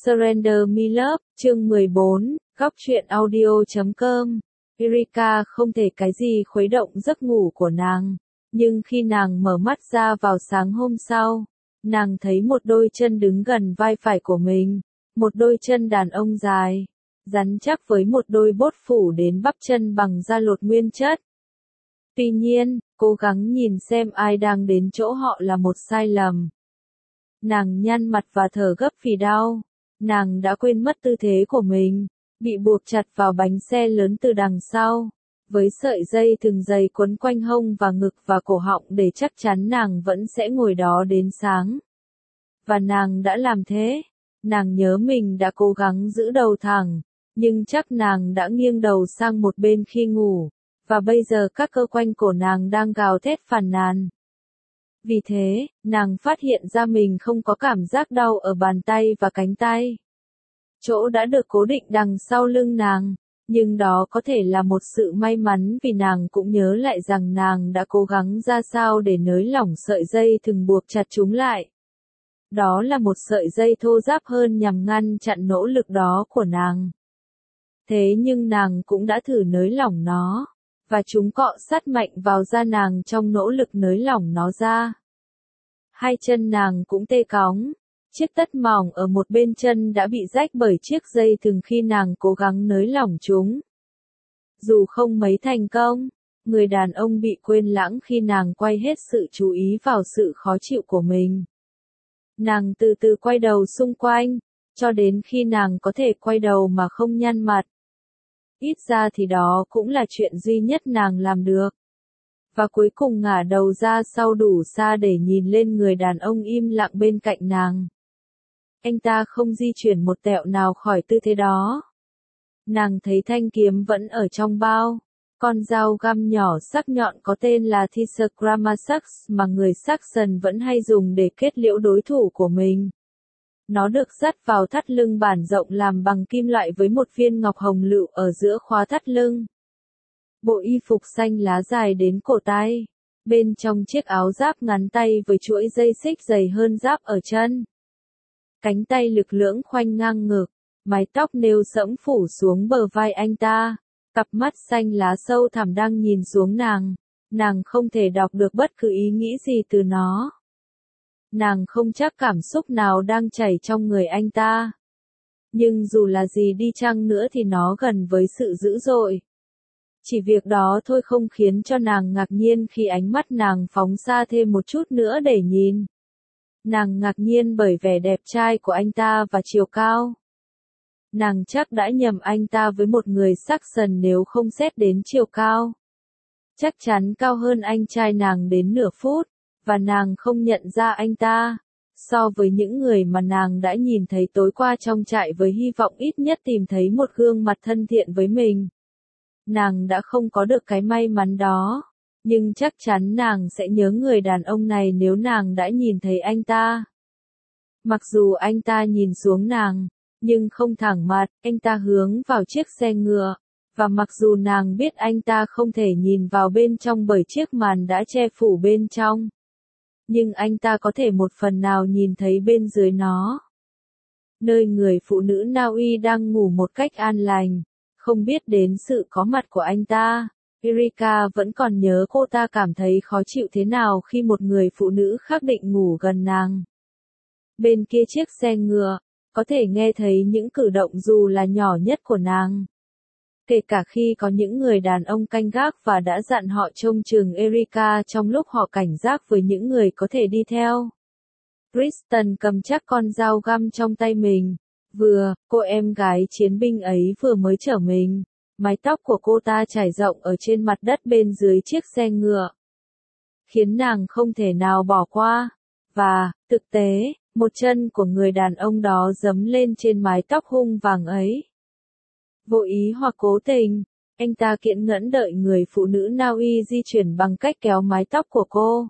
Surrender Me Love, chương 14, góc truyện audio.com. Erika không thể cái gì khuấy động giấc ngủ của nàng, nhưng khi nàng mở mắt ra vào sáng hôm sau, nàng thấy một đôi chân đứng gần vai phải của mình, một đôi chân đàn ông dài, rắn chắc với một đôi bốt phủ đến bắp chân bằng da lột nguyên chất. Tuy nhiên, cố gắng nhìn xem ai đang đến chỗ họ là một sai lầm. Nàng nhăn mặt và thở gấp vì đau. Nàng đã quên mất tư thế của mình, bị buộc chặt vào bánh xe lớn từ đằng sau, với sợi dây thừng dày quấn quanh hông và ngực và cổ họng để chắc chắn nàng vẫn sẽ ngồi đó đến sáng. Và nàng đã làm thế. Nàng nhớ mình đã cố gắng giữ đầu thẳng, nhưng chắc nàng đã nghiêng đầu sang một bên khi ngủ, và bây giờ các cơ quanh cổ nàng đang gào thét phàn nàn. Vì thế, nàng phát hiện ra mình không có cảm giác đau ở bàn tay và cánh tay. Chỗ đã được cố định đằng sau lưng nàng, nhưng đó có thể là một sự may mắn vì nàng cũng nhớ lại rằng nàng đã cố gắng ra sao để nới lỏng sợi dây thừng buộc chặt chúng lại. Đó là một sợi dây thô ráp hơn nhằm ngăn chặn nỗ lực đó của nàng. Thế nhưng nàng cũng đã thử nới lỏng nó, và chúng cọ sát mạnh vào da nàng trong nỗ lực nới lỏng nó ra. Hai chân nàng cũng tê cóng, chiếc tất mỏng ở một bên chân đã bị rách bởi chiếc dây thừng khi nàng cố gắng nới lỏng chúng. Dù không mấy thành công, người đàn ông bị quên lãng khi nàng quay hết sự chú ý vào sự khó chịu của mình. Nàng từ từ quay đầu xung quanh, cho đến khi nàng có thể quay đầu mà không nhăn mặt. Ít ra thì đó cũng là chuyện duy nhất nàng làm được. Và cuối cùng ngả đầu ra sau đủ xa để nhìn lên người đàn ông im lặng bên cạnh nàng. Anh ta không di chuyển một tẹo nào khỏi tư thế đó. Nàng thấy thanh kiếm vẫn ở trong bao. Con dao găm nhỏ sắc nhọn có tên là Thistle Grammasax mà người Saxon vẫn hay dùng để kết liễu đối thủ của mình. Nó được dắt vào thắt lưng bản rộng làm bằng kim loại với một viên ngọc hồng lựu ở giữa khóa thắt lưng. Bộ y phục xanh lá dài đến cổ tay. Bên trong chiếc áo giáp ngắn tay với chuỗi dây xích dày hơn giáp ở chân. Cánh tay lực lưỡng khoanh ngang ngực, mái tóc nêu sẫm phủ xuống bờ vai anh ta. Cặp mắt xanh lá sâu thẳm đang nhìn xuống nàng. Nàng không thể đọc được bất cứ ý nghĩ gì từ nó. Nàng không chắc cảm xúc nào đang chảy trong người anh ta. Nhưng dù là gì đi chăng nữa thì nó gần với sự dữ dội. Chỉ việc đó thôi không khiến cho nàng ngạc nhiên khi ánh mắt nàng phóng xa thêm một chút nữa để nhìn. Nàng ngạc nhiên bởi vẻ đẹp trai của anh ta và chiều cao. Nàng chắc đã nhầm anh ta với một người Saxon nếu không xét đến chiều cao. Chắc chắn cao hơn anh trai nàng đến nửa phút, và nàng không nhận ra anh ta. So với những người mà nàng đã nhìn thấy tối qua trong trại với hy vọng ít nhất tìm thấy một gương mặt thân thiện với mình. Nàng đã không có được cái may mắn đó, nhưng chắc chắn nàng sẽ nhớ người đàn ông này nếu nàng đã nhìn thấy anh ta. Mặc dù anh ta nhìn xuống nàng, nhưng không thẳng mặt, anh ta hướng vào chiếc xe ngựa, và mặc dù nàng biết anh ta không thể nhìn vào bên trong bởi chiếc màn đã che phủ bên trong, nhưng anh ta có thể một phần nào nhìn thấy bên dưới nó. Nơi người phụ nữ Na Uy đang ngủ một cách an lành. Không biết đến sự có mặt của anh ta, Erika vẫn còn nhớ cô ta cảm thấy khó chịu thế nào khi một người phụ nữ khác định ngủ gần nàng. Bên kia chiếc xe ngựa, có thể nghe thấy những cử động dù là nhỏ nhất của nàng. Kể cả khi có những người đàn ông canh gác và đã dặn họ trông chừng Erika trong lúc họ cảnh giác với những người có thể đi theo. Kristen cầm chắc con dao găm trong tay mình. Cô em gái chiến binh ấy vừa mới chở mình, mái tóc của cô ta trải rộng ở trên mặt đất bên dưới chiếc xe ngựa, khiến nàng không thể nào bỏ qua, và, thực tế, một chân của người đàn ông đó giẫm lên trên mái tóc hung vàng ấy. Vô ý hoặc cố tình, anh ta kiễng nghẫn đợi người phụ nữ Na Uy di chuyển bằng cách kéo mái tóc của cô,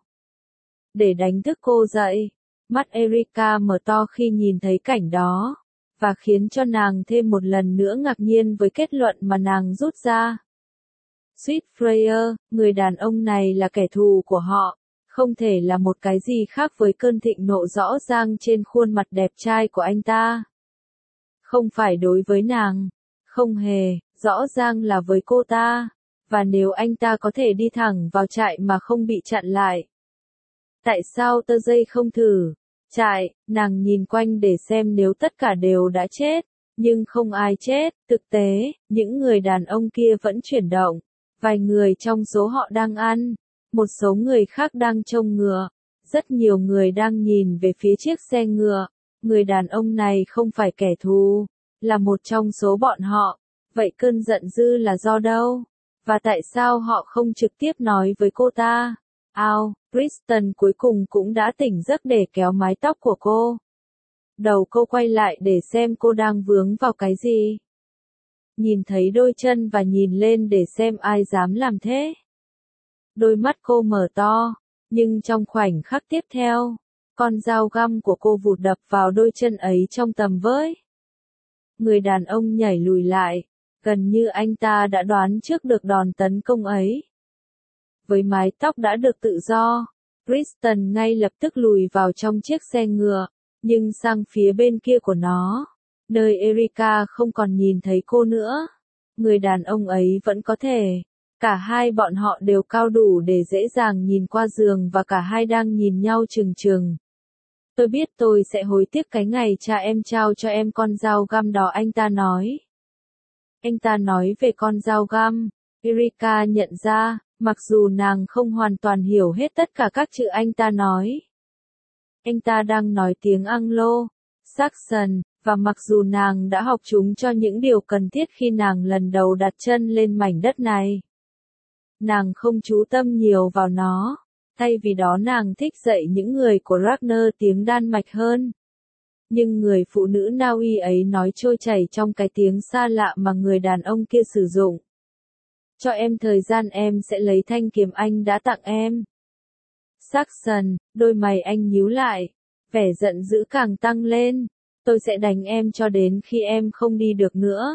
để đánh thức cô dậy. Mắt Erika mở to khi nhìn thấy cảnh đó. Và khiến cho nàng thêm một lần nữa ngạc nhiên với kết luận mà nàng rút ra. Sweet Freya, người đàn ông này là kẻ thù của họ, không thể là một cái gì khác với cơn thịnh nộ rõ ràng trên khuôn mặt đẹp trai của anh ta. Không phải đối với nàng. Không hề, rõ ràng là với cô ta. Và nếu anh ta có thể đi thẳng vào trại mà không bị chặn lại. Tại sao tơ dây không thử? Trại, nàng nhìn quanh để xem nếu tất cả đều đã chết. Nhưng không ai chết, thực tế, những người đàn ông kia vẫn chuyển động. Vài người trong số họ đang ăn. Một số người khác đang trông ngựa. Rất nhiều người đang nhìn về phía chiếc xe ngựa. Người đàn ông này không phải kẻ thù, là một trong số bọn họ. Vậy cơn giận dữ là do đâu? Và tại sao họ không trực tiếp nói với cô ta? Kristen cuối cùng cũng đã tỉnh giấc để kéo mái tóc của cô. Đầu cô quay lại để xem cô đang vướng vào cái gì. Nhìn thấy đôi chân và nhìn lên để xem ai dám làm thế. Đôi mắt cô mở to, nhưng trong khoảnh khắc tiếp theo, con dao găm của cô vụt đập vào đôi chân ấy trong tầm với. Người đàn ông nhảy lùi lại, gần như anh ta đã đoán trước được đòn tấn công ấy. Với mái tóc đã được tự do, Kristen ngay lập tức lùi vào trong chiếc xe ngựa, nhưng sang phía bên kia của nó, nơi Erika không còn nhìn thấy cô nữa. Người đàn ông ấy vẫn có thể. Cả hai bọn họ đều cao đủ để dễ dàng nhìn qua giường và cả hai đang nhìn nhau trừng trừng. Tôi biết tôi sẽ hối tiếc cái ngày cha em trao cho em con dao găm đó, anh ta nói. Anh ta nói về con dao găm. Erika nhận ra, mặc dù nàng không hoàn toàn hiểu hết tất cả các chữ anh ta nói. Anh ta đang nói tiếng Anglo-Saxon, và mặc dù nàng đã học chúng cho những điều cần thiết khi nàng lần đầu đặt chân lên mảnh đất này, nàng không chú tâm nhiều vào nó. Thay vì đó nàng thích dạy những người của Ragnar tiếng Đan Mạch hơn. Nhưng người phụ nữ Na Uy ấy nói trôi chảy trong cái tiếng xa lạ mà người đàn ông kia sử dụng. Cho em thời gian, em sẽ lấy thanh kiếm anh đã tặng em. Saxon, đôi mày anh nhíu lại, vẻ giận dữ càng tăng lên. Tôi sẽ đánh em cho đến khi em không đi được nữa.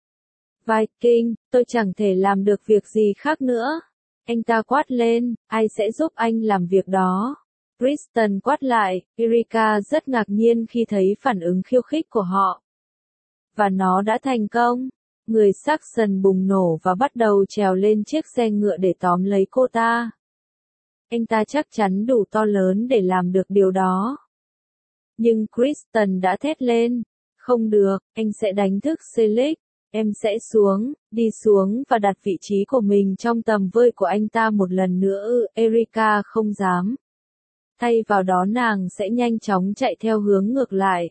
Viking, tôi chẳng thể làm được việc gì khác nữa. Anh ta quát lên, ai sẽ giúp anh làm việc đó? Kristen quát lại, Erika rất ngạc nhiên khi thấy phản ứng khiêu khích của họ. Và nó đã thành công. Người Saxon bùng nổ và bắt đầu trèo lên chiếc xe ngựa để tóm lấy cô ta. Anh ta chắc chắn đủ to lớn để làm được điều đó. Nhưng Kristen đã thét lên, không được, anh sẽ đánh thức Selig. Em sẽ đi xuống và đặt vị trí của mình trong tầm với của anh ta một lần nữa. Erika không dám. Thay vào đó nàng sẽ nhanh chóng chạy theo hướng ngược lại.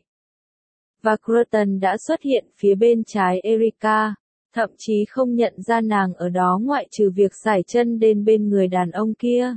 Và Kristen đã xuất hiện phía bên trái Erika, thậm chí không nhận ra nàng ở đó ngoại trừ việc sải chân đến bên người đàn ông kia.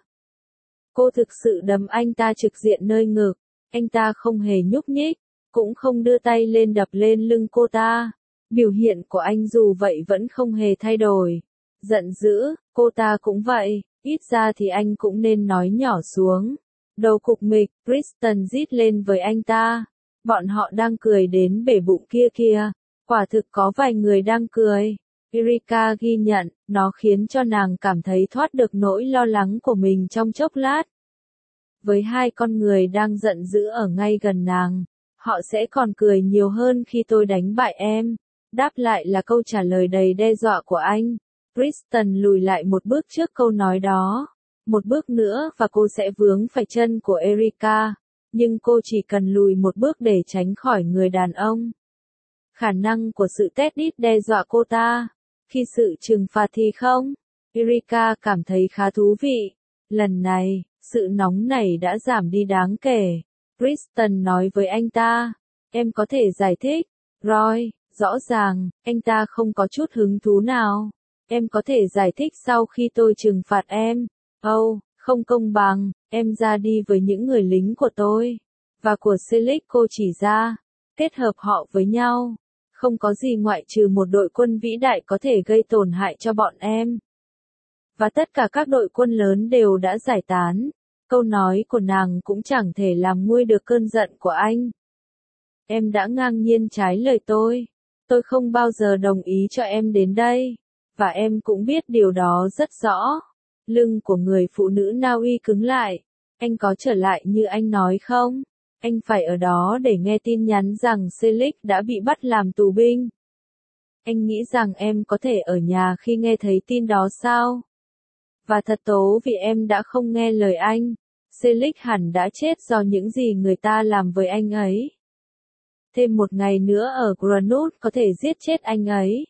Cô thực sự đấm anh ta trực diện nơi ngực. Anh ta không hề nhúc nhích, cũng không đưa tay lên đập lên lưng cô ta. Biểu hiện của anh dù vậy vẫn không hề thay đổi. Giận dữ, cô ta cũng vậy, ít ra thì anh cũng nên nói nhỏ xuống. Đầu cục mịch, Kristen rít lên với anh ta. Bọn họ đang cười đến bể bụng kia kìa. Quả thực có vài người đang cười. Erika ghi nhận, nó khiến cho nàng cảm thấy thoát được nỗi lo lắng của mình trong chốc lát. Với hai con người đang giận dữ ở ngay gần nàng, họ sẽ còn cười nhiều hơn khi tôi đánh bại em. Đáp lại là câu trả lời đầy đe dọa của anh. Kristen lùi lại một bước trước câu nói đó. Một bước nữa và cô sẽ vướng phải chân của Erika. Nhưng cô chỉ cần lùi một bước để tránh khỏi người đàn ông. Khả năng của sự tét đít đe dọa cô ta. Khi sự trừng phạt thì không. Erika cảm thấy khá thú vị. Lần này, sự nóng nảy đã giảm đi đáng kể. Kristen nói với anh ta. Em có thể giải thích. Roy, rõ ràng, anh ta không có chút hứng thú nào. Em có thể giải thích sau khi tôi trừng phạt em. Không công bằng, em ra đi với những người lính của tôi. Và của Selig, cô chỉ ra. Kết hợp họ với nhau. Không có gì ngoại trừ một đội quân vĩ đại có thể gây tổn hại cho bọn em. Và tất cả các đội quân lớn đều đã giải tán. Câu nói của nàng cũng chẳng thể làm nguôi được cơn giận của anh. Em đã ngang nhiên trái lời tôi. Tôi không bao giờ đồng ý cho em đến đây. Và em cũng biết điều đó rất rõ. Lưng của người phụ nữ Na Uy cứng lại. Anh có trở lại như anh nói không? Anh phải ở đó để nghe tin nhắn rằng Selig đã bị bắt làm tù binh. Anh nghĩ rằng em có thể ở nhà khi nghe thấy tin đó sao? Và thật tố vì em đã không nghe lời anh. Selig hẳn đã chết do những gì người ta làm với anh ấy. Thêm một ngày nữa ở Granut có thể giết chết anh ấy.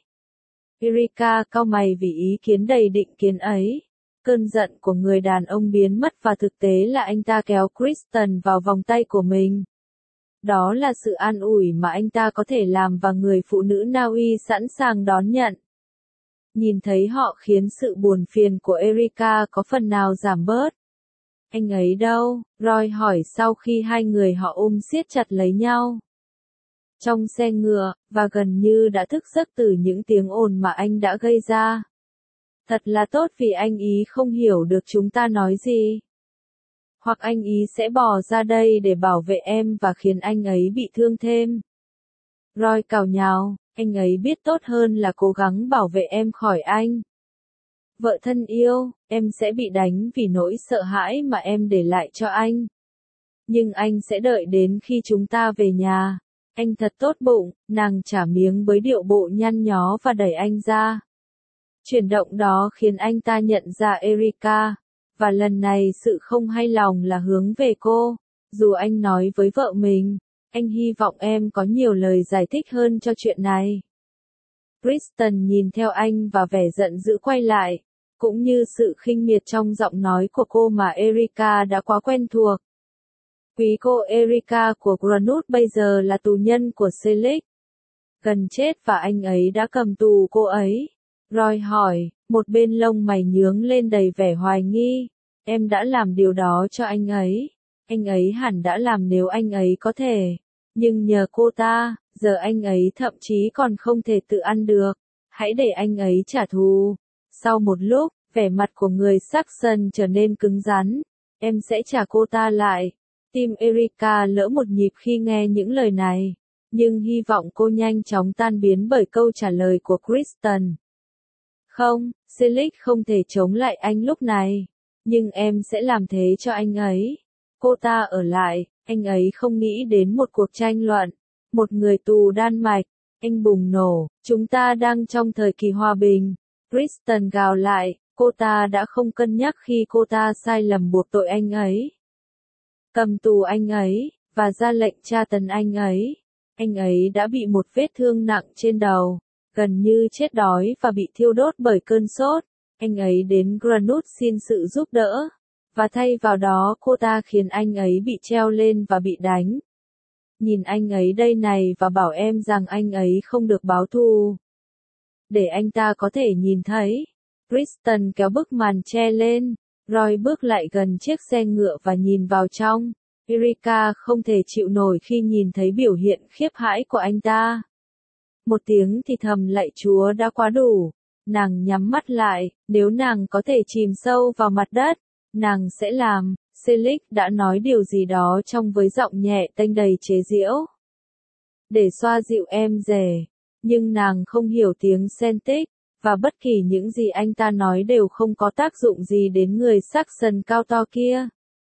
Erika cau mày vì ý kiến đầy định kiến ấy. Cơn giận của người đàn ông biến mất và thực tế là anh ta kéo Kristen vào vòng tay của mình. Đó là sự an ủi mà anh ta có thể làm và người phụ nữ Na Uy sẵn sàng đón nhận. Nhìn thấy họ khiến sự buồn phiền của Erika có phần nào giảm bớt. Anh ấy đâu? Roy hỏi sau khi hai người họ ôm siết chặt lấy nhau. Trong xe ngựa, và gần như đã thức giấc từ những tiếng ồn mà anh đã gây ra. Thật là tốt vì anh ý không hiểu được chúng ta nói gì. Hoặc anh ý sẽ bỏ ra đây để bảo vệ em và khiến anh ấy bị thương thêm. Roy càu nhàu, anh ấy biết tốt hơn là cố gắng bảo vệ em khỏi anh. Vợ thân yêu, em sẽ bị đánh vì nỗi sợ hãi mà em để lại cho anh. Nhưng anh sẽ đợi đến khi chúng ta về nhà. Anh thật tốt bụng, nàng trả miếng với điệu bộ nhăn nhó và đẩy anh ra. Chuyển động đó khiến anh ta nhận ra Erika, và lần này sự không hay lòng là hướng về cô. Dù anh nói với vợ mình, anh hy vọng em có nhiều lời giải thích hơn cho chuyện này. Kristen nhìn theo anh và vẻ giận dữ quay lại, cũng như sự khinh miệt trong giọng nói của cô mà Erika đã quá quen thuộc. Quý cô Erika của Granut bây giờ là tù nhân của Selig. Gần chết và anh ấy đã cầm tù cô ấy. Roy hỏi, một bên lông mày nhướng lên đầy vẻ hoài nghi. Em đã làm điều đó cho anh ấy. Anh ấy hẳn đã làm nếu anh ấy có thể. Nhưng nhờ cô ta, giờ anh ấy thậm chí còn không thể tự ăn được. Hãy để anh ấy trả thù. Sau một lúc, vẻ mặt của người Saxon trở nên cứng rắn. Em sẽ trả cô ta lại. Tim Erika lỡ một nhịp khi nghe những lời này. Nhưng hy vọng cô nhanh chóng tan biến bởi câu trả lời của Kristen. Không, Selig không thể chống lại anh lúc này. Nhưng em sẽ làm thế cho anh ấy. Cô ta ở lại, anh ấy không nghĩ đến một cuộc tranh luận. Một người tù Đan Mạch, anh bùng nổ, chúng ta đang trong thời kỳ hòa bình. Kristen gào lại, cô ta đã không cân nhắc khi cô ta sai lầm buộc tội anh ấy. Cầm tù anh ấy, và ra lệnh tra tấn anh ấy. Anh ấy đã bị một vết thương nặng trên đầu, gần như chết đói và bị thiêu đốt bởi cơn sốt. Anh ấy đến Granut xin sự giúp đỡ, và thay vào đó cô ta khiến anh ấy bị treo lên và bị đánh. Nhìn anh ấy đây này và bảo em rằng anh ấy không được báo thù. Để anh ta có thể nhìn thấy. Kristen kéo bức màn che lên. Roy bước lại gần chiếc xe ngựa và nhìn vào trong. Erika không thể chịu nổi khi nhìn thấy biểu hiện khiếp hãi của anh ta. Một tiếng thì thầm lạy Chúa đã quá đủ. Nàng nhắm mắt lại, nếu nàng có thể chìm sâu vào mặt đất, nàng sẽ làm. Selig đã nói điều gì đó trong với giọng nhẹ tênh đầy chế giễu. Để xoa dịu em rể. Nhưng nàng không hiểu tiếng Celtic, và bất kỳ những gì anh ta nói đều không có tác dụng gì đến người Saxon cao to kia.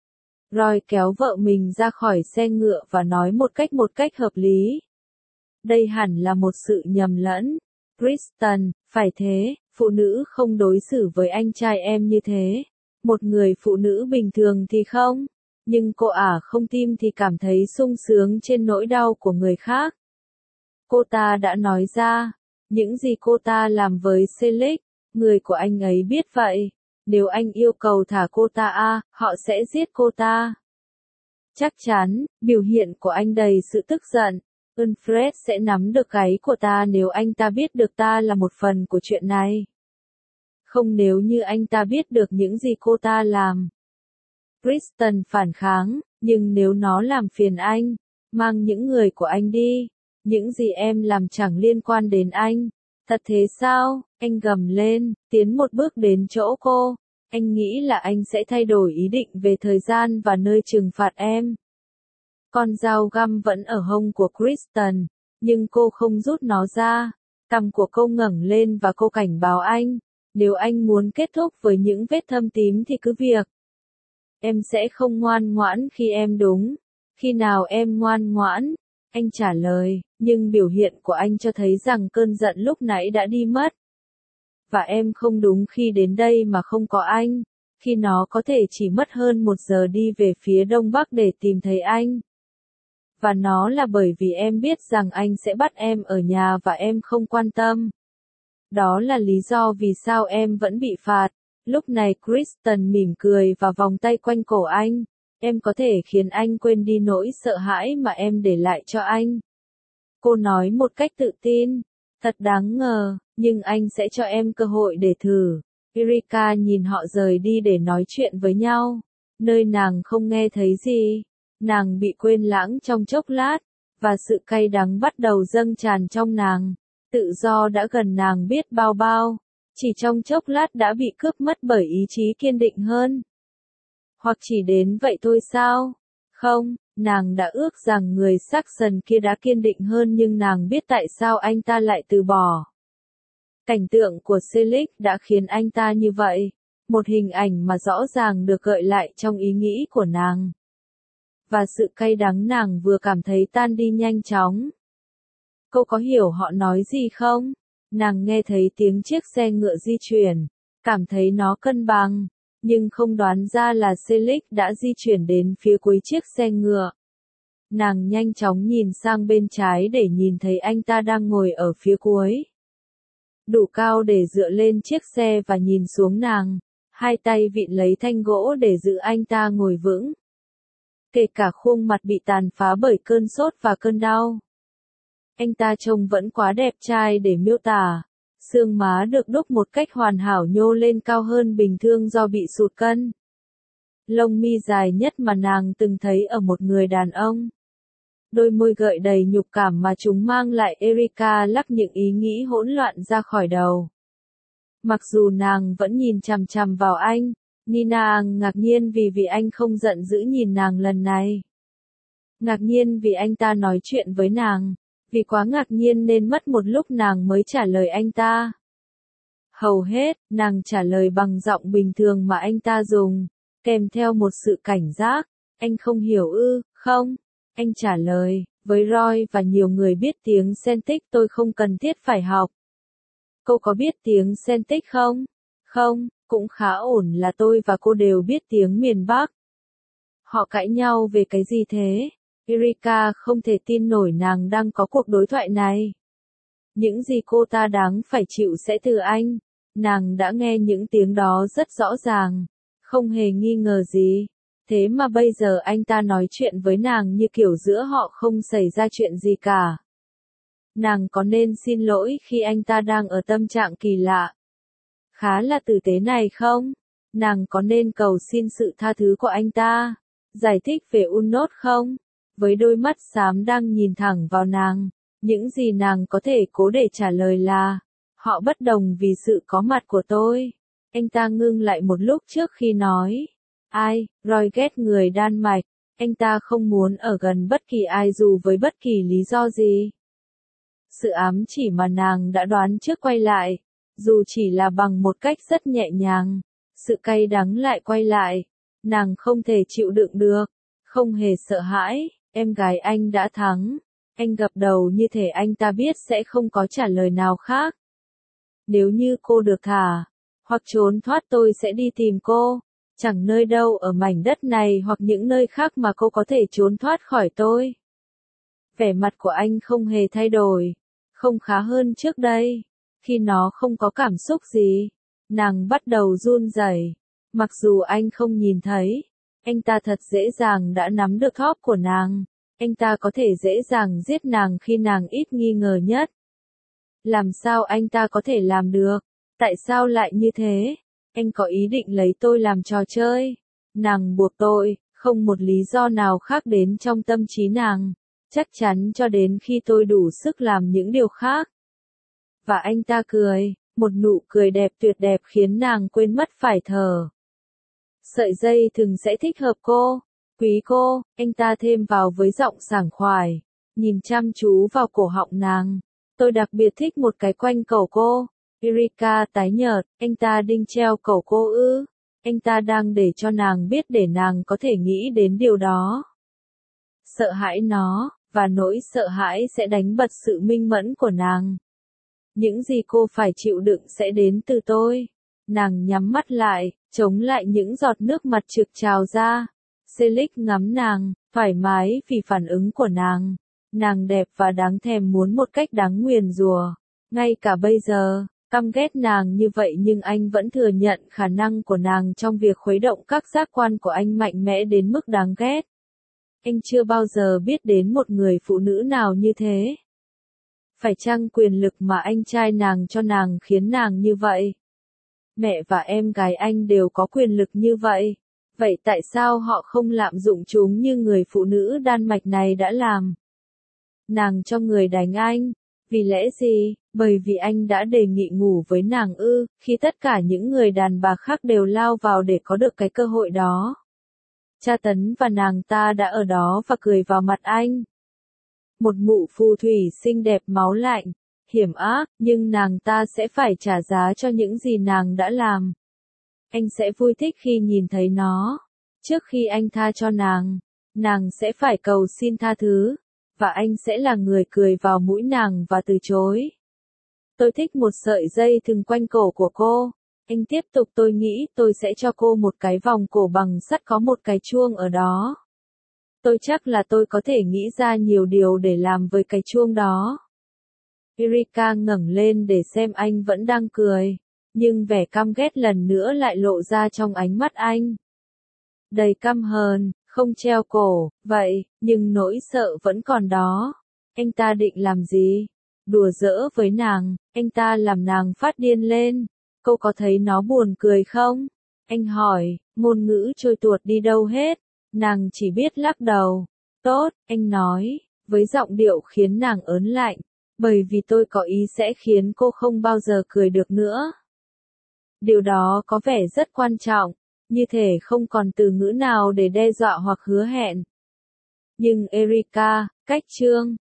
Roy kéo vợ mình ra khỏi xe ngựa và nói một cách hợp lý. Đây hẳn là một sự nhầm lẫn. Kristen, phải thế, phụ nữ không đối xử với anh trai em như thế. Một người phụ nữ bình thường thì không. Nhưng cô không tim thì cảm thấy sung sướng trên nỗi đau của người khác. Cô ta đã nói ra. Những gì cô ta làm với Selig, người của anh ấy biết vậy. Nếu anh yêu cầu thả cô ta họ sẽ giết cô ta. Chắc chắn, biểu hiện của anh đầy sự tức giận. Unfred sẽ nắm được gáy của ta nếu anh ta biết được ta là một phần của chuyện này. Không nếu như anh ta biết được những gì cô ta làm. Kristen phản kháng, nhưng nếu nó làm phiền anh, mang những người của anh đi. Những gì em làm chẳng liên quan đến anh. Thật thế sao? Anh gầm lên, tiến một bước đến chỗ cô. Anh nghĩ là anh sẽ thay đổi ý định về thời gian và nơi trừng phạt em. Con dao găm vẫn ở hông của Kristen, nhưng cô không rút nó ra. Cằm của cô ngẩng lên và cô cảnh báo anh. Nếu anh muốn kết thúc với những vết thâm tím thì cứ việc. Em sẽ không ngoan ngoãn khi em đúng. Khi nào em ngoan ngoãn? Anh trả lời, nhưng biểu hiện của anh cho thấy rằng cơn giận lúc nãy đã đi mất. Và em không đúng khi đến đây mà không có anh, khi nó có thể chỉ mất hơn 1 giờ đi về phía đông bắc để tìm thấy anh. Và nó là bởi vì em biết rằng anh sẽ bắt em ở nhà và em không quan tâm. Đó là lý do vì sao em vẫn bị phạt. Lúc này Kristen mỉm cười và vòng tay quanh cổ anh. Em có thể khiến anh quên đi nỗi sợ hãi mà em để lại cho anh. Cô nói một cách tự tin. Thật đáng ngờ, nhưng anh sẽ cho em cơ hội để thử. Erika nhìn họ rời đi để nói chuyện với nhau. Nơi nàng không nghe thấy gì. Nàng bị quên lãng trong chốc lát, và sự cay đắng bắt đầu dâng tràn trong nàng. Tự do đã gần nàng biết bao bao, chỉ trong chốc lát đã bị cướp mất bởi ý chí kiên định hơn. Hoặc chỉ đến vậy thôi sao? Không, nàng đã ước rằng người Saxon kia đã kiên định hơn nhưng nàng biết tại sao anh ta lại từ bỏ. Cảnh tượng của Selig đã khiến anh ta như vậy, một hình ảnh mà rõ ràng được gợi lại trong ý nghĩ của nàng. Và sự cay đắng nàng vừa cảm thấy tan đi nhanh chóng. Cô có hiểu họ nói gì không? Nàng nghe thấy tiếng chiếc xe ngựa di chuyển, cảm thấy nó cân bằng, nhưng không đoán ra là Selig đã di chuyển đến phía cuối chiếc xe ngựa. Nàng nhanh chóng nhìn sang bên trái để nhìn thấy anh ta đang ngồi ở phía cuối. Đủ cao để dựa lên chiếc xe và nhìn xuống nàng, hai tay vịn lấy thanh gỗ để giữ anh ta ngồi vững. Kể cả khuôn mặt bị tàn phá bởi cơn sốt và cơn đau. Anh ta trông vẫn quá đẹp trai để miêu tả. Xương má được đúc một cách hoàn hảo nhô lên cao hơn bình thường do bị sụt cân. Lông mi dài nhất mà nàng từng thấy ở một người đàn ông. Đôi môi gợi đầy nhục cảm mà chúng mang lại Erika lắc những ý nghĩ hỗn loạn ra khỏi đầu. Mặc dù nàng vẫn nhìn chằm chằm vào anh, Nina ngạc nhiên vì anh không giận dữ nhìn nàng lần này. Ngạc nhiên vì anh ta nói chuyện với nàng, vì quá ngạc nhiên nên mất một lúc nàng mới trả lời anh ta. Hầu hết, nàng trả lời bằng giọng bình thường mà anh ta dùng, kèm theo một sự cảnh giác. Anh không hiểu ư, không? Anh trả lời, với Roy và nhiều người biết tiếng Celtic tôi không cần thiết phải học. Cô có biết tiếng Celtic không? Không, cũng khá ổn là tôi và cô đều biết tiếng miền Bắc. Họ cãi nhau về cái gì thế? Erika không thể tin nổi nàng đang có cuộc đối thoại này. Những gì cô ta đáng phải chịu sẽ từ anh. Nàng đã nghe những tiếng đó rất rõ ràng, không hề nghi ngờ gì. Thế mà bây giờ anh ta nói chuyện với nàng như kiểu giữa họ không xảy ra chuyện gì cả. Nàng có nên xin lỗi khi anh ta đang ở tâm trạng kỳ lạ? Khá là tử tế này không? Nàng có nên cầu xin sự tha thứ của anh ta? Giải thích về Unnot không? Với đôi mắt xám đang nhìn thẳng vào nàng, những gì nàng có thể cố để trả lời là, họ bất đồng vì sự có mặt của tôi. Anh ta ngưng lại một lúc trước khi nói, ai, Roy ghét người Đan Mạch, anh ta không muốn ở gần bất kỳ ai dù với bất kỳ lý do gì. Sự ám chỉ mà nàng đã đoán trước quay lại, dù chỉ là bằng một cách rất nhẹ nhàng, sự cay đắng lại quay lại, nàng không thể chịu đựng được, không hề sợ hãi, em gái anh đã thắng, anh gập đầu như thể anh ta biết sẽ không có trả lời nào khác. Nếu như cô được thả, hoặc trốn thoát tôi sẽ đi tìm cô, chẳng nơi đâu ở mảnh đất này hoặc những nơi khác mà cô có thể trốn thoát khỏi tôi. Vẻ mặt của anh không hề thay đổi, không khá hơn trước đây, khi nó không có cảm xúc gì, nàng bắt đầu run rẩy, mặc dù anh không nhìn thấy, anh ta thật dễ dàng đã nắm được thóp của nàng, anh ta có thể dễ dàng giết nàng khi nàng ít nghi ngờ nhất. Làm sao anh ta có thể làm được? Tại sao lại như thế? Anh có ý định lấy tôi làm trò chơi. Nàng buộc tôi, không một lý do nào khác đến trong tâm trí nàng, chắc chắn cho đến khi tôi đủ sức làm những điều khác. Và anh ta cười, một nụ cười đẹp tuyệt đẹp khiến nàng quên mất phải thở. Sợi dây thừng sẽ thích hợp cô, quý cô, anh ta thêm vào với giọng sảng khoái, nhìn chăm chú vào cổ họng nàng. Tôi đặc biệt thích một cái quanh cổ cô. Erika tái nhợt, anh ta đinh treo cổ cô ư? Anh ta đang để cho nàng biết để nàng có thể nghĩ đến điều đó. sợ hãi nó, và nỗi sợ hãi sẽ đánh bật sự minh mẫn của nàng. Những gì cô phải chịu đựng sẽ đến từ tôi. Nàng nhắm mắt lại, chống lại những giọt nước mặt trực trào ra. Felix ngắm nàng, thoải mái vì phản ứng của nàng. Nàng đẹp và đáng thèm muốn một cách đáng nguyền rủa. Ngay cả bây giờ, căm ghét nàng như vậy nhưng anh vẫn thừa nhận khả năng của nàng trong việc khuấy động các giác quan của anh mạnh mẽ đến mức đáng ghét. Anh chưa bao giờ biết đến một người phụ nữ nào như thế. Phải chăng quyền lực mà anh trai nàng cho nàng khiến nàng như vậy? Mẹ và em gái anh đều có quyền lực như vậy. Vậy tại sao họ không lạm dụng chúng như người phụ nữ Đan Mạch này đã làm? Nàng cho người đánh anh. Vì lẽ gì? Bởi vì anh đã đề nghị ngủ với nàng ư, khi tất cả những người đàn bà khác đều lao vào để có được cái cơ hội đó. Cha tấn và nàng ta đã ở đó và cười vào mặt anh. Một mụ phù thủy xinh đẹp máu lạnh, hiểm ác, nhưng nàng ta sẽ phải trả giá cho những gì nàng đã làm. Anh sẽ vui thích khi nhìn thấy nó. Trước khi anh tha cho nàng sẽ phải cầu xin tha thứ, và anh sẽ là người cười vào mũi nàng và từ chối. Tôi thích một sợi dây thừng quanh cổ của cô. Anh tiếp tục, tôi nghĩ tôi sẽ cho cô một cái vòng cổ bằng sắt có một cái chuông ở đó. Tôi chắc là tôi có thể nghĩ ra nhiều điều để làm với cái chuông đó. Erika ngẩng lên để xem anh vẫn đang cười, nhưng vẻ căm ghét lần nữa lại lộ ra trong ánh mắt anh. Đầy căm hờn, không treo cổ, vậy, nhưng nỗi sợ vẫn còn đó. Anh ta định làm gì? Đùa giỡn với nàng, anh ta làm nàng phát điên lên. Cô có thấy nó buồn cười không? Anh hỏi, ngôn ngữ trôi tuột đi đâu hết? Nàng chỉ biết lắc đầu. Tốt, anh nói, với giọng điệu khiến nàng ớn lạnh, bởi vì tôi có ý sẽ khiến cô không bao giờ cười được nữa. Điều đó có vẻ rất quan trọng, như thể không còn từ ngữ nào để đe dọa hoặc hứa hẹn. Nhưng Erika, cách chương